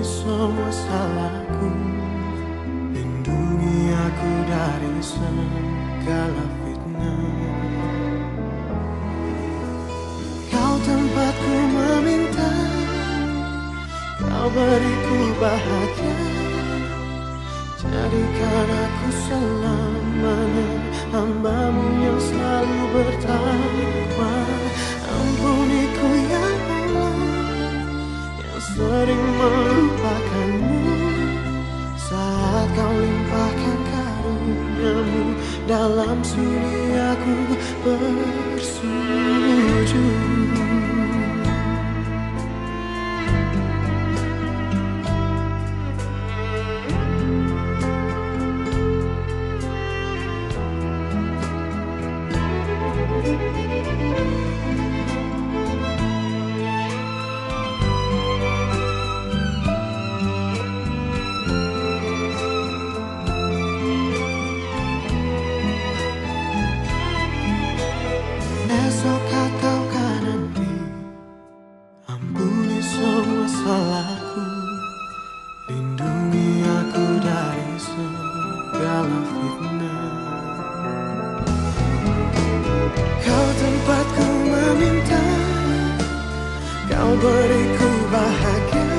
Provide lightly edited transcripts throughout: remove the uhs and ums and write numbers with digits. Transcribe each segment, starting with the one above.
semua salahku. Lindungi aku dari segala fitnah. Kau tempatku meminta, kau beriku bahagia. Jadikan aku selamanya hamba-Mu yang selalu bertakwa. Ampuniku ya Allah, yang sering melupakan-Mu saat Kau limpahkan karunia-Mu dalam sudi aku bersujud. Esok ataukah nanti, ampuni semua salahku. Lindungi aku dari segala fitnah. Kau tempatku meminta, Kau beriku bahagia.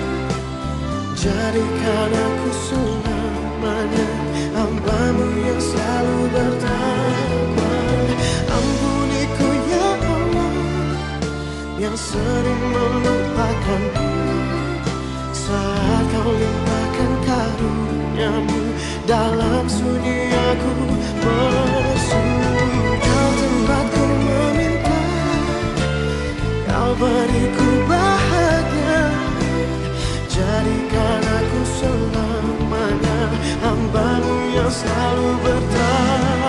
Jadikan aku selamanya hamba-Mu yang selalu bertakwa. Ampuniku ya Allah, yang sering melupakan-Ku saat Kau limpahkan karunia-Mu dalam sudi aku bersujud. Kau tempatku meminta, Kau beriku bahagia. Jadikan aku selamanya hamba-Mu yang selalu bertakwa.